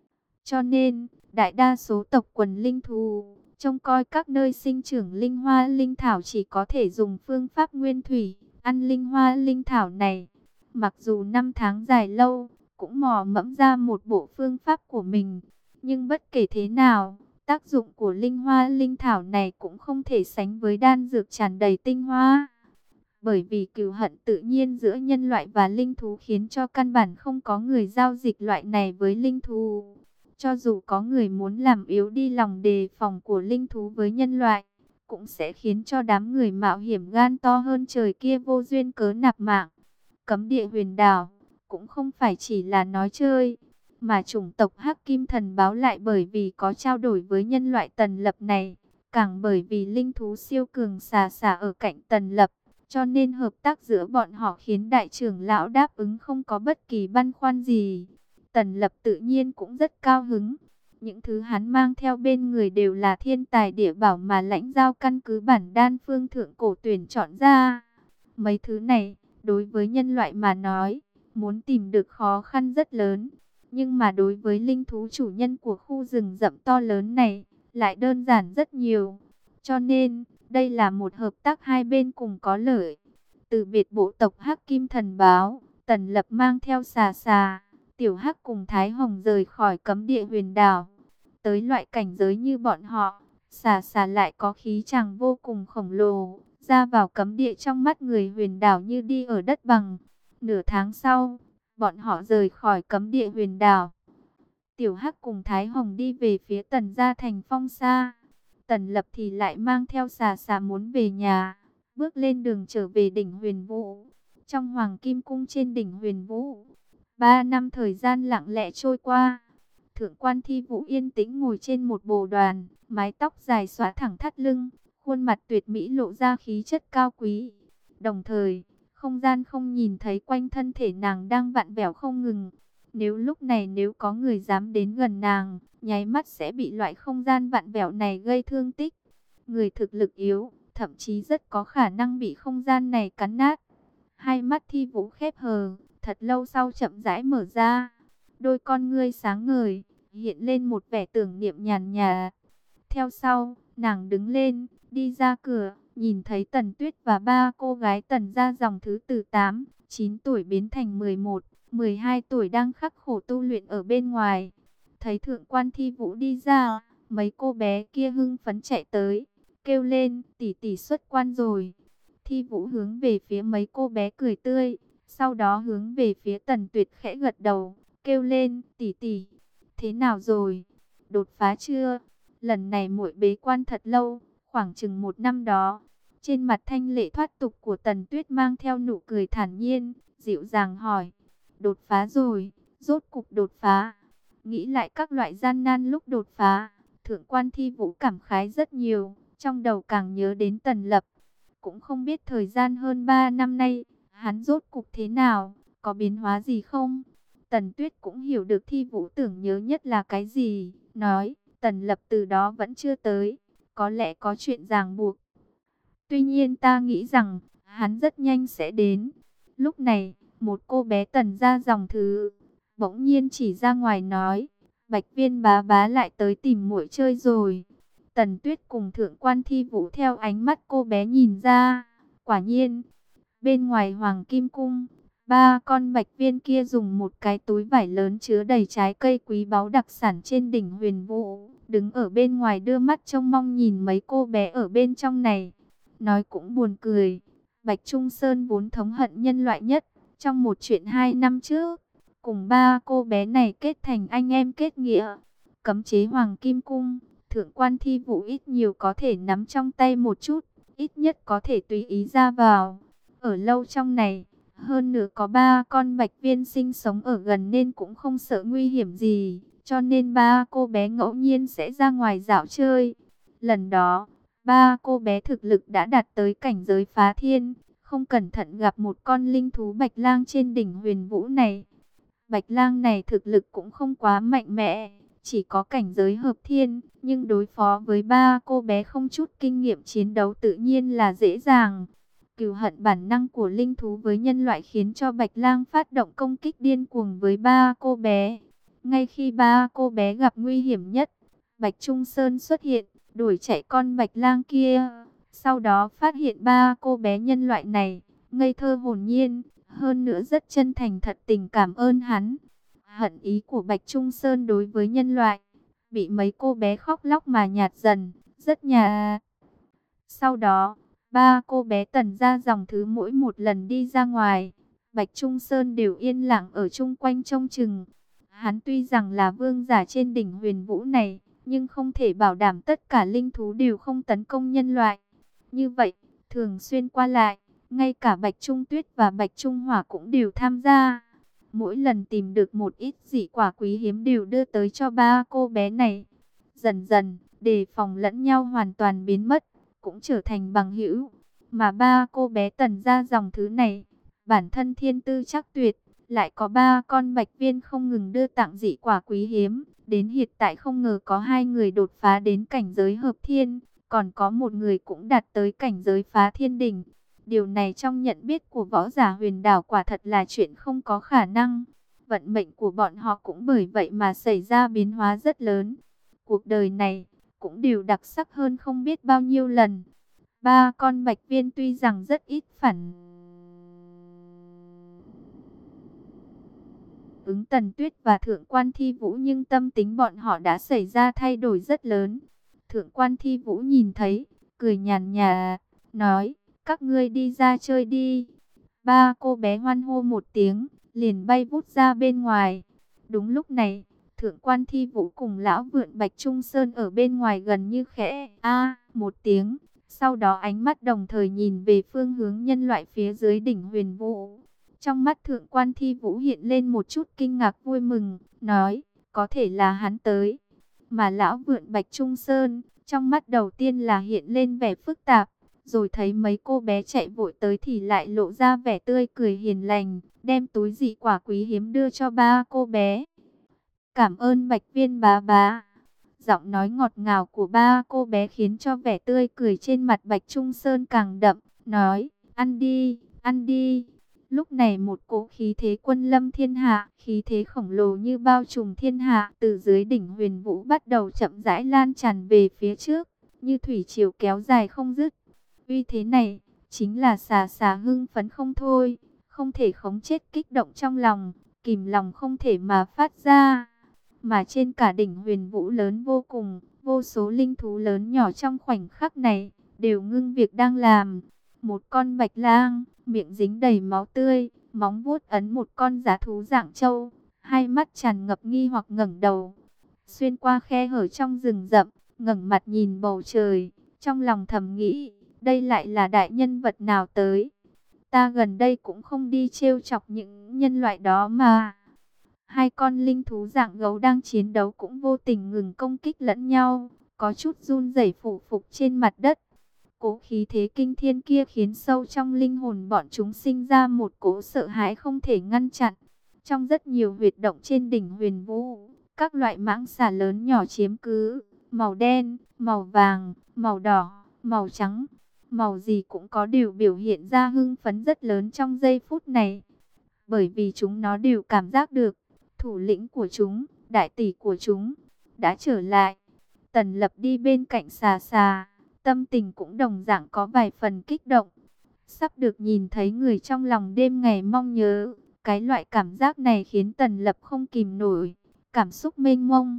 Cho nên, đại đa số tộc quần linh thú, trông coi các nơi sinh trưởng linh hoa linh thảo chỉ có thể dùng phương pháp nguyên thủy, ăn linh hoa linh thảo này. Mặc dù năm tháng dài lâu, cũng mò mẫm ra một bộ phương pháp của mình. Nhưng bất kể thế nào, tác dụng của linh hoa linh thảo này cũng không thể sánh với đan dược tràn đầy tinh hoa. Bởi vì cừu hận tự nhiên giữa nhân loại và linh thú khiến cho căn bản không có người giao dịch loại này với linh thú. Cho dù có người muốn làm yếu đi lòng đề phòng của linh thú với nhân loại, cũng sẽ khiến cho đám người mạo hiểm gan to hơn trời kia vô duyên cớ nạp mạng. Cấm địa huyền đảo cũng không phải chỉ là nói chơi, mà chủng tộc Hắc Kim Thần Báo lại bởi vì có trao đổi với nhân loại Tần Lập này, càng bởi vì linh thú siêu cường xà xà ở cạnh Tần Lập, cho nên hợp tác giữa bọn họ khiến đại trưởng lão đáp ứng không có bất kỳ băn khoăn gì. Tần Lập tự nhiên cũng rất cao hứng. Những thứ hắn mang theo bên người đều là thiên tài địa bảo mà lãnh giao căn cứ bản đan phương thượng cổ tuyển chọn ra. Mấy thứ này, đối với nhân loại mà nói, muốn tìm được khó khăn rất lớn. Nhưng mà đối với linh thú chủ nhân của khu rừng rậm to lớn này, lại đơn giản rất nhiều. Cho nên, đây là một hợp tác hai bên cùng có lợi. Từ biệt bộ tộc Hắc Kim Thần Báo, Tần Lập mang theo xà xà, Tiểu Hắc cùng Thái Hồng rời khỏi cấm địa huyền đảo. Tới loại cảnh giới như bọn họ, xà xà lại có khí chàng vô cùng khổng lồ, ra vào cấm địa trong mắt người huyền đảo như đi ở đất bằng. Nửa tháng sau, bọn họ rời khỏi cấm địa huyền đảo. Tiểu Hắc cùng Thái Hồng đi về phía Tần gia thành Phong Sa. Tần Lập thì lại mang theo xà xà muốn về nhà, bước lên đường trở về đỉnh Huyền Vũ. Trong Hoàng Kim Cung trên đỉnh Huyền Vũ, ba năm thời gian lặng lẽ trôi qua. Thượng quan Thi Vũ yên tĩnh ngồi trên một bồ đoàn, mái tóc dài xõa thẳng thắt lưng, khuôn mặt tuyệt mỹ lộ ra khí chất cao quý. Đồng thời, không gian không nhìn thấy quanh thân thể nàng đang vặn vẹo không ngừng. Nếu lúc này nếu có người dám đến gần nàng, nháy mắt sẽ bị loại không gian vặn vẹo này gây thương tích. Người thực lực yếu, thậm chí rất có khả năng bị không gian này cắn nát. Hai mắt Thi Vũ khép hờ, thật lâu sau chậm rãi mở ra. Đôi con ngươi sáng ngời, hiện lên một vẻ tưởng niệm nhàn nhạt. Theo sau, nàng đứng lên, đi ra cửa, nhìn thấy Tần Tuyết và ba cô gái Tần gia dòng thứ từ tám, chín tuổi biến thành mười một, mười hai tuổi đang khắc khổ tu luyện ở bên ngoài. Thấy thượng quan Thi Vũ đi ra, mấy cô bé kia hưng phấn chạy tới, kêu lên, tỷ tỷ xuất quan rồi. Thi Vũ hướng về phía mấy cô bé cười tươi, sau đó hướng về phía Tần Tuyết khẽ gật đầu, kêu lên, tỷ tỷ, thế nào rồi? Đột phá chưa? Lần này muội bế quan thật lâu, khoảng chừng một năm đó. Trên mặt thanh lệ thoát tục của Tần Tuyết mang theo nụ cười thản nhiên, dịu dàng hỏi, đột phá rồi, rốt cục đột phá. Nghĩ lại các loại gian nan lúc đột phá, thượng quan Thi Vũ cảm khái rất nhiều, trong đầu càng nhớ đến Tần Lập. Cũng không biết thời gian hơn ba năm nay, hắn rốt cục thế nào, có biến hóa gì không? Tần Tuyết cũng hiểu được Thi Vũ tưởng nhớ nhất là cái gì, nói, Tần Lập từ đó vẫn chưa tới, có lẽ có chuyện ràng buộc. Tuy nhiên ta nghĩ rằng, hắn rất nhanh sẽ đến. Lúc này, một cô bé Tần gia dòng thứ, bỗng nhiên chỉ ra ngoài nói, Bạch Viên bá bá lại tới tìm muội chơi rồi. Tần Tuyết cùng Thượng Quan Thi Vũ theo ánh mắt cô bé nhìn ra. Quả nhiên, bên ngoài Hoàng Kim Cung, ba con bạch viên kia dùng một cái túi vải lớn chứa đầy trái cây quý báu đặc sản trên đỉnh Huyền Vũ, đứng ở bên ngoài đưa mắt trông mong nhìn mấy cô bé ở bên trong này. Nói cũng buồn cười, Bạch Trung Sơn vốn thống hận nhân loại nhất. Trong một chuyện hai năm trước, cùng ba cô bé này kết thành anh em kết nghĩa. Cấm chế Hoàng Kim Cung, Thượng Quan Thi Vũ ít nhiều có thể nắm trong tay một chút, ít nhất có thể tùy ý ra vào. Ở lâu trong này, hơn nữa có ba con bạch viên sinh sống ở gần nên cũng không sợ nguy hiểm gì, cho nên ba cô bé ngẫu nhiên sẽ ra ngoài dạo chơi. Lần đó, ba cô bé thực lực đã đạt tới cảnh giới phá thiên, không cẩn thận gặp một con linh thú bạch lang trên đỉnh Huyền Vũ này. Bạch lang này thực lực cũng không quá mạnh mẽ, chỉ có cảnh giới hợp thiên, nhưng đối phó với ba cô bé không chút kinh nghiệm chiến đấu tự nhiên là dễ dàng. Cừu hận bản năng của linh thú với nhân loại khiến cho Bạch lang phát động công kích điên cuồng với ba cô bé. Ngay khi ba cô bé gặp nguy hiểm nhất, Bạch Trung Sơn xuất hiện, đuổi chạy con Bạch lang kia. Sau đó phát hiện ba cô bé nhân loại này, ngây thơ hồn nhiên, hơn nữa rất chân thành thật tình cảm ơn hắn. Hận ý của Bạch Trung Sơn đối với nhân loại, bị mấy cô bé khóc lóc mà nhạt dần, rất nhà. Sau đó, ba cô bé tần ra dòng thứ mỗi một lần đi ra ngoài, Bạch Trung Sơn đều yên lặng ở chung quanh trông chừng. Hắn tuy rằng là vương giả trên đỉnh Huyền Vũ này, nhưng không thể bảo đảm tất cả linh thú đều không tấn công nhân loại. Như vậy, thường xuyên qua lại, ngay cả Bạch Trung Tuyết và Bạch Trung Hỏa cũng đều tham gia. Mỗi lần tìm được một ít dị quả quý hiếm đều đưa tới cho ba cô bé này. Dần dần, đề phòng lẫn nhau hoàn toàn biến mất, cũng trở thành bằng hữu. Mà ba cô bé tần ra dòng thứ này, bản thân thiên tư chắc tuyệt, lại có ba con bạch viên không ngừng đưa tặng dị quả quý hiếm. Đến hiện tại không ngờ có hai người đột phá đến cảnh giới hợp thiên, còn có một người cũng đạt tới cảnh giới phá thiên đỉnh. Điều này trong nhận biết của võ giả huyền đảo quả thật là chuyện không có khả năng. Vận mệnh của bọn họ cũng bởi vậy mà xảy ra biến hóa rất lớn. Cuộc đời này cũng đều đặc sắc hơn không biết bao nhiêu lần. Ba con bạch viên tuy rằng rất ít phản ứng Tần Tuyết và Thượng Quan Thi Vũ, nhưng tâm tính bọn họ đã xảy ra thay đổi rất lớn. Thượng Quan Thi Vũ nhìn thấy, cười nhàn nhạt, nói, các ngươi đi ra chơi đi. Ba cô bé hoan hô một tiếng, liền bay vút ra bên ngoài. Đúng lúc này, Thượng Quan Thi Vũ cùng lão vượn Bạch Trung Sơn ở bên ngoài gần như khẽ a một tiếng. Sau đó ánh mắt đồng thời nhìn về phương hướng nhân loại phía dưới đỉnh Huyền Vũ. Trong mắt Thượng Quan Thi Vũ hiện lên một chút kinh ngạc vui mừng, nói, có thể là hắn tới. Mà lão vượn Bạch Trung Sơn, trong mắt đầu tiên là hiện lên vẻ phức tạp, rồi thấy mấy cô bé chạy vội tới thì lại lộ ra vẻ tươi cười hiền lành, đem túi dị quả quý hiếm đưa cho ba cô bé. Cảm ơn Bạch Viên bá bá. Giọng nói ngọt ngào của ba cô bé khiến cho vẻ tươi cười trên mặt Bạch Trung Sơn càng đậm, nói, ăn đi, ăn đi. Lúc này một cỗ khí thế quân lâm thiên hạ, khí thế khổng lồ như bao trùm thiên hạ, từ dưới đỉnh Huyền Vũ bắt đầu chậm rãi lan tràn về phía trước, như thủy triều kéo dài không dứt. Uy thế này, chính là xà xà hưng phấn không thôi, không thể khống chết kích động trong lòng, kìm lòng không thể mà phát ra. Mà trên cả đỉnh Huyền Vũ lớn vô cùng, vô số linh thú lớn nhỏ trong khoảnh khắc này, đều ngưng việc đang làm. Một con bạch lang, miệng dính đầy máu tươi, móng vuốt ấn một con dã thú dạng trâu, hai mắt tràn ngập nghi hoặc ngẩng đầu. Xuyên qua khe hở trong rừng rậm, ngẩng mặt nhìn bầu trời, trong lòng thầm nghĩ, đây lại là đại nhân vật nào tới. Ta gần đây cũng không đi trêu chọc những nhân loại đó mà. Hai con linh thú dạng gấu đang chiến đấu cũng vô tình ngừng công kích lẫn nhau, có chút run rẩy phủ phục trên mặt đất. Cố khí thế kinh thiên kia khiến sâu trong linh hồn bọn chúng sinh ra một cỗ sợ hãi không thể ngăn chặn. Trong rất nhiều huyệt động trên đỉnh Huyền Vũ, các loại mãng xà lớn nhỏ chiếm cứ, màu đen, màu vàng, màu đỏ, màu trắng, màu gì cũng có, đều biểu hiện ra hưng phấn rất lớn trong giây phút này. Bởi vì chúng nó đều cảm giác được, thủ lĩnh của chúng, đại tỷ của chúng, đã trở lại. Tần Lập đi bên cạnh xà xà, tâm tình cũng đồng dạng có vài phần kích động. Sắp được nhìn thấy người trong lòng đêm ngày mong nhớ, cái loại cảm giác này khiến Tần Lập không kìm nổi, cảm xúc mênh mông.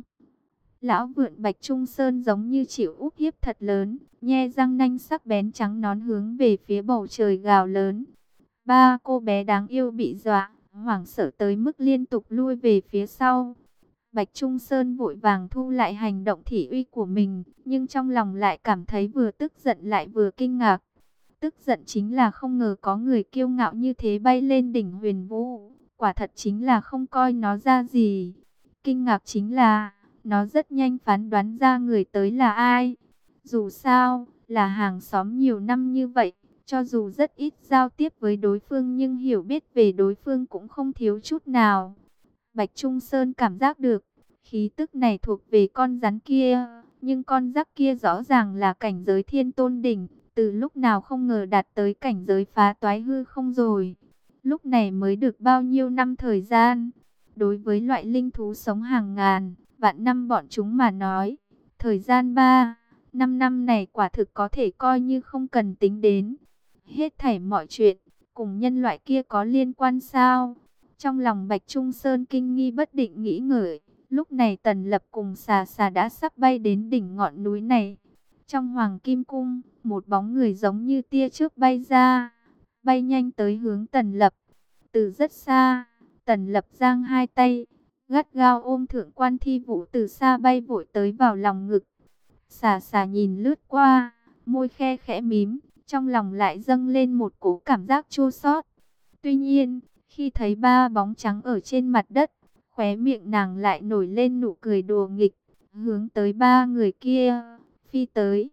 Lão vượn Bạch Trung Sơn giống như chịu úp hiếp thật lớn, nhe răng nanh sắc bén trắng nón hướng về phía bầu trời gào lớn. Ba cô bé đáng yêu bị dọa, hoảng sợ tới mức liên tục lui về phía sau. Bạch Trung Sơn vội vàng thu lại hành động thị uy của mình, nhưng trong lòng lại cảm thấy vừa tức giận lại vừa kinh ngạc. Tức giận chính là không ngờ có người kiêu ngạo như thế bay lên đỉnh huyền vũ, quả thật chính là không coi nó ra gì. Kinh ngạc chính là, nó rất nhanh phán đoán ra người tới là ai. Dù sao, là hàng xóm nhiều năm như vậy, cho dù rất ít giao tiếp với đối phương nhưng hiểu biết về đối phương cũng không thiếu chút nào. Bạch Trung Sơn cảm giác được, khí tức này thuộc về con rắn kia, nhưng con rắc kia rõ ràng là cảnh giới thiên tôn đỉnh, từ lúc nào không ngờ đạt tới cảnh giới phá toái hư không rồi. Lúc này mới được bao nhiêu năm thời gian. Đối với loại linh thú sống hàng ngàn, vạn năm bọn chúng mà nói, thời gian ba, năm năm này quả thực có thể coi như không cần tính đến. Hết thảy mọi chuyện, cùng nhân loại kia có liên quan sao? Trong lòng Bạch Trung Sơn kinh nghi bất định nghĩ ngợi, lúc này Tần Lập cùng xà xà đã sắp bay đến đỉnh ngọn núi này. Trong Hoàng Kim Cung, một bóng người giống như tia chớp bay ra, bay nhanh tới hướng Tần Lập. Từ rất xa, Tần Lập giang hai tay, gắt gao ôm Thượng Quan Thi Vũ từ xa bay vội tới vào lòng ngực. Xà xà nhìn lướt qua, môi khe khẽ mím, trong lòng lại dâng lên một cỗ cảm giác chua xót. Tuy nhiên, khi thấy ba bóng trắng ở trên mặt đất, khóe miệng nàng lại nổi lên nụ cười đùa nghịch, hướng tới ba người kia, phi tới.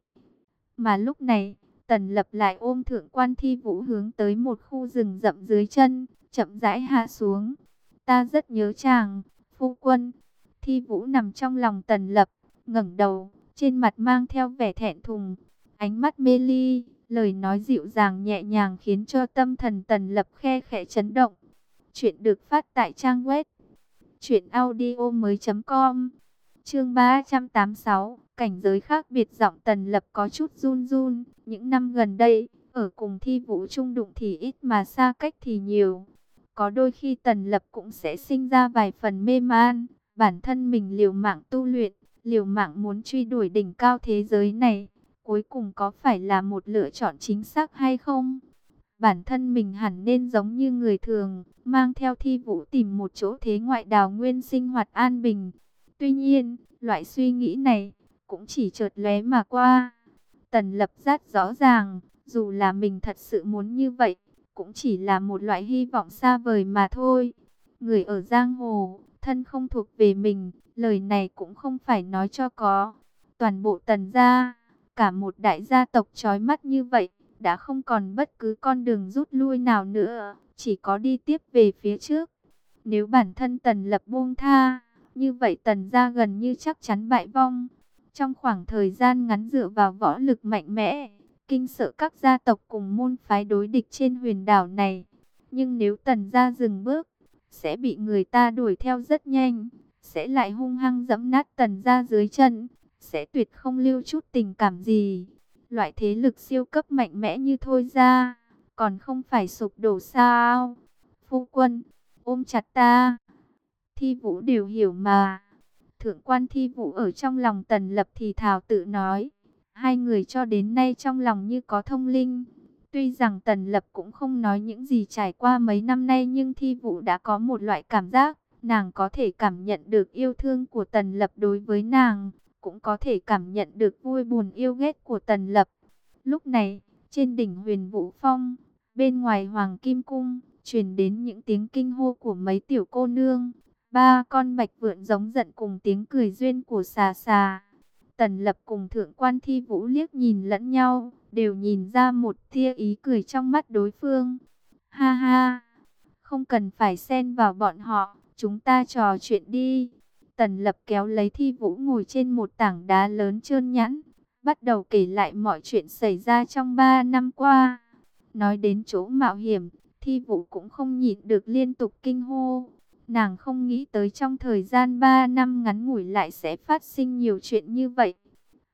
Mà lúc này, Tần Lập lại ôm Thượng Quan Thi Vũ hướng tới một khu rừng rậm dưới chân, chậm rãi hạ xuống. Ta rất nhớ chàng, phu quân. Thi Vũ nằm trong lòng Tần Lập, ngẩng đầu, trên mặt mang theo vẻ thẹn thùng, ánh mắt mê ly, lời nói dịu dàng nhẹ nhàng khiến cho tâm thần Tần Lập khe khẽ chấn động. Chuyện được phát tại trang web truyện audio mới.com. Chương ba trăm tám mươi sáu, cảnh giới khác biệt. Giọng Tần Lập có chút run run. Những năm gần đây, ở cùng Thi Vũ chung đụng thì ít mà xa cách thì nhiều. Có đôi khi Tần Lập cũng sẽ sinh ra vài phần mê man. Bản thân mình liều mạng tu luyện, liều mạng muốn truy đuổi đỉnh cao thế giới này, cuối cùng có phải là một lựa chọn chính xác hay không? Bản thân mình hẳn nên giống như người thường, mang theo Thi Vũ tìm một chỗ thế ngoại đào nguyên sinh hoạt an bình. Tuy nhiên, loại suy nghĩ này cũng chỉ chợt lóe mà qua. Tần Lập rất rõ ràng, dù là mình thật sự muốn như vậy, cũng chỉ là một loại hy vọng xa vời mà thôi. Người ở giang hồ, thân không thuộc về mình, lời này cũng không phải nói cho có. Toàn bộ Tần gia, cả một đại gia tộc chói mắt như vậy, đã không còn bất cứ con đường rút lui nào nữa, chỉ có đi tiếp về phía trước. Nếu bản thân Tần Lập buông tha, như vậy Tần gia gần như chắc chắn bại vong. Trong khoảng thời gian ngắn dựa vào võ lực mạnh mẽ, kinh sợ các gia tộc cùng môn phái đối địch trên huyền đảo này. Nhưng nếu Tần gia dừng bước, sẽ bị người ta đuổi theo rất nhanh, sẽ lại hung hăng giẫm nát Tần gia dưới chân, sẽ tuyệt không lưu chút tình cảm gì. Loại thế lực siêu cấp mạnh mẽ như Thôi gia, còn không phải sụp đổ sao? Phu quân, ôm chặt ta. Thi Vũ đều hiểu mà. Thượng Quan Thi Vũ ở trong lòng Tần Lập thì thào tự nói. Hai người cho đến nay trong lòng như có thông linh. Tuy rằng Tần Lập cũng không nói những gì trải qua mấy năm nay, nhưng Thi Vũ đã có một loại cảm giác, nàng có thể cảm nhận được yêu thương của Tần Lập đối với nàng, cũng có thể cảm nhận được vui buồn yêu ghét của Tần Lập. Lúc này, trên đỉnh Huyền Vũ Phong, bên ngoài Hoàng Kim Cung, truyền đến những tiếng kinh hô của mấy tiểu cô nương. Ba con bạch vượn giống giận cùng tiếng cười duyên của xà xà. Tần Lập cùng Thượng Quan Thi Vũ liếc nhìn lẫn nhau, đều nhìn ra một tia ý cười trong mắt đối phương. Ha ha, không cần phải xen vào bọn họ, chúng ta trò chuyện đi. Tần Lập kéo lấy Thi Vũ ngồi trên một tảng đá lớn trơn nhẵn, bắt đầu kể lại mọi chuyện xảy ra trong ba năm qua. Nói đến chỗ mạo hiểm, Thi Vũ cũng không nhịn được liên tục kinh hô. Nàng không nghĩ tới trong thời gian ba năm ngắn ngủi lại sẽ phát sinh nhiều chuyện như vậy.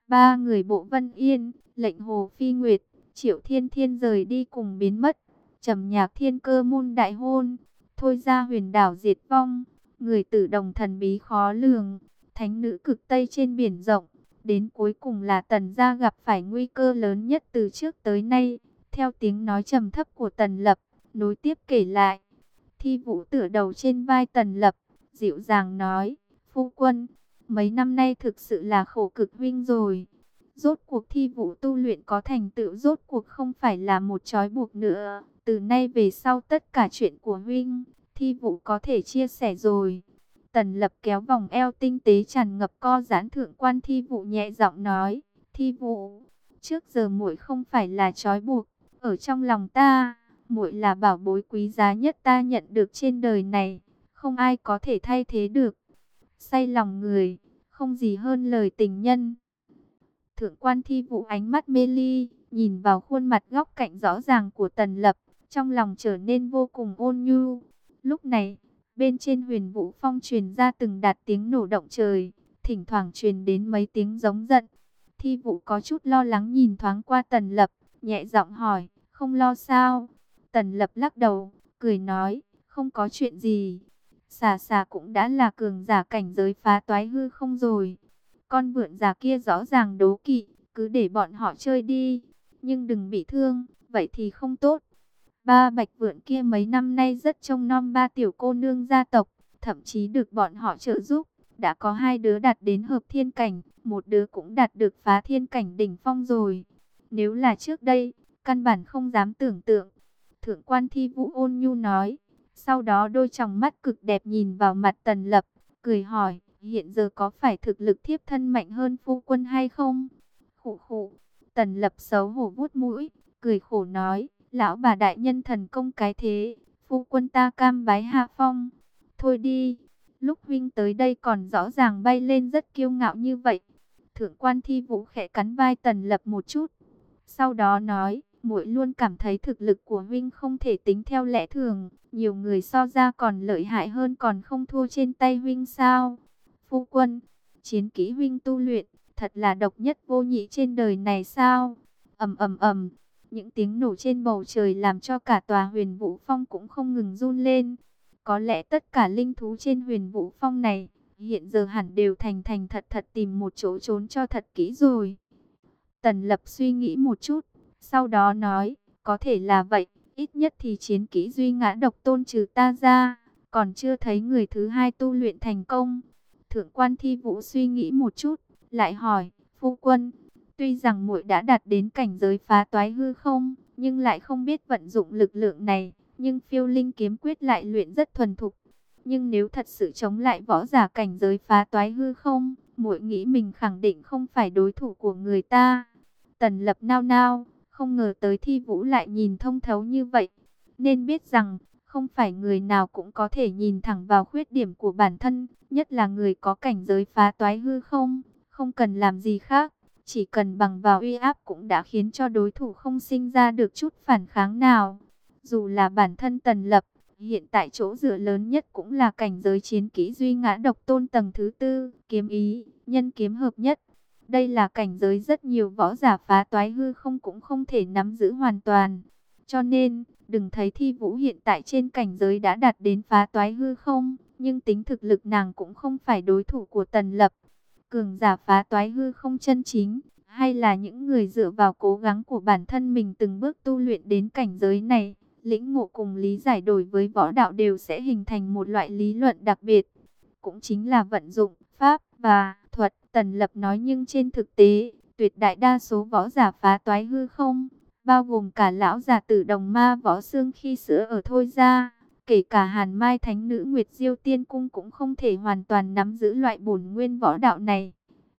Ba người Bộ Vân Yên, lệnh Hồ Phi Nguyệt, Triệu Thiên Thiên rời đi cùng biến mất. Trầm Nhạc Thiên Cơ môn đại hôn, thôi ra huyền đảo diệt vong, người tử đồng thần bí khó lường, thánh nữ cực Tây trên biển rộng. Đến cuối cùng là Tần gia gặp phải nguy cơ lớn nhất từ trước tới nay. Theo tiếng nói trầm thấp của Tần Lập, nối tiếp kể lại. Thi Vũ tựa đầu trên vai Tần Lập, dịu dàng nói, phu quân, mấy năm nay thực sự là khổ cực huynh rồi. Rốt cuộc Thi Vũ tu luyện có thành tựu, rốt cuộc không phải là một trói buộc nữa. Từ nay về sau tất cả chuyện của huynh, Thi Vũ có thể chia sẻ rồi. Tần Lập kéo vòng eo tinh tế tràn ngập co giãn thượng quan Thi Vũ nhẹ giọng nói, Thi Vũ, trước giờ muội không phải là trói buộc, ở trong lòng ta, muội là bảo bối quý giá nhất ta nhận được trên đời này, không ai có thể thay thế được. Say lòng người, không gì hơn lời tình nhân. Thượng quan Thi Vũ ánh mắt mê ly, nhìn vào khuôn mặt góc cạnh rõ ràng của Tần Lập, trong lòng trở nên vô cùng ôn nhu. Lúc này, bên trên Huyền Vũ Phong truyền ra từng đạt tiếng nổ động trời, thỉnh thoảng truyền đến mấy tiếng giống giận. Thi Vũ có chút lo lắng nhìn thoáng qua Tần Lập, nhẹ giọng hỏi, không lo sao? Tần Lập lắc đầu, cười nói, không có chuyện gì. Xà xà cũng đã là cường giả cảnh giới phá toái hư không rồi. Con vượn già kia rõ ràng đố kỵ, cứ để bọn họ chơi đi, nhưng đừng bị thương, vậy thì không tốt. Ba bạch vượn kia mấy năm nay rất trông nom ba tiểu cô nương gia tộc, thậm chí được bọn họ trợ giúp. Đã có hai đứa đạt đến hợp thiên cảnh, một đứa cũng đạt được phá thiên cảnh đỉnh phong rồi. Nếu là trước đây, căn bản không dám tưởng tượng. Thượng quan Thi Vũ ôn nhu nói, sau đó đôi tròng mắt cực đẹp nhìn vào mặt Tần Lập, cười hỏi, hiện giờ có phải thực lực thiếp thân mạnh hơn phu quân hay không? Khụ khụ, Tần Lập xấu hổ vuốt mũi, cười khổ nói, lão bà đại nhân thần công cái thế, phu quân ta cam bái hạ phong. Thôi đi, lúc huynh tới đây còn rõ ràng bay lên rất kiêu ngạo như vậy. Thượng quan Thi Vũ khẽ cắn vai Tần Lập một chút, sau đó nói, muội luôn cảm thấy thực lực của huynh không thể tính theo lẽ thường, nhiều người so ra còn lợi hại hơn, còn không thua trên tay huynh sao? Phu quân, chiến kỹ huynh tu luyện, thật là độc nhất vô nhị trên đời này sao? Ầm ầm ầm, những tiếng nổ trên bầu trời làm cho cả tòa Huyền Vũ Phong cũng không ngừng run lên. Có lẽ tất cả linh thú trên Huyền Vũ Phong này, hiện giờ hẳn đều thành thành thật thật tìm một chỗ trốn cho thật kỹ rồi. Tần Lập suy nghĩ một chút, sau đó nói, có thể là vậy, ít nhất thì chiến kỹ duy ngã độc tôn trừ ta ra, còn chưa thấy người thứ hai tu luyện thành công. Thượng quan Thi Vũ suy nghĩ một chút, lại hỏi, phu quân, tuy rằng muội đã đạt đến cảnh giới phá toái hư không, nhưng lại không biết vận dụng lực lượng này, nhưng phiêu linh kiếm quyết lại luyện rất thuần thục. Nhưng nếu thật sự chống lại võ giả cảnh giới phá toái hư không, muội nghĩ mình khẳng định không phải đối thủ của người ta. Tần Lập nao nao, không ngờ tới Thi Vũ lại nhìn thông thấu như vậy. Nên biết rằng, không phải người nào cũng có thể nhìn thẳng vào khuyết điểm của bản thân, nhất là người có cảnh giới phá toái hư không, không cần làm gì khác, chỉ cần bằng vào uy áp cũng đã khiến cho đối thủ không sinh ra được chút phản kháng nào. Dù là bản thân Tần Lập, hiện tại chỗ dựa lớn nhất cũng là cảnh giới chiến kỹ duy ngã độc tôn tầng thứ tư, kiếm ý, nhân kiếm hợp nhất. Đây là cảnh giới rất nhiều võ giả phá toái hư không cũng không thể nắm giữ hoàn toàn. Cho nên, đừng thấy Thi Vũ hiện tại trên cảnh giới đã đạt đến phá toái hư không, nhưng tính thực lực nàng cũng không phải đối thủ của Tần Lập. Cường giả phá toái hư không chân chính, hay là những người dựa vào cố gắng của bản thân mình từng bước tu luyện đến cảnh giới này, lĩnh ngộ cùng lý giải đổi với võ đạo đều sẽ hình thành một loại lý luận đặc biệt. Cũng chính là vận dụng, pháp và thuật, Tần Lập nói, nhưng trên thực tế, tuyệt đại đa số võ giả phá toái hư không, bao gồm cả lão già tử đồng ma võ xương khi sữa ở thôi ra, kể cả Hàn Mai Thánh Nữ Nguyệt Diêu Tiên Cung cũng không thể hoàn toàn nắm giữ loại bổn nguyên võ đạo này.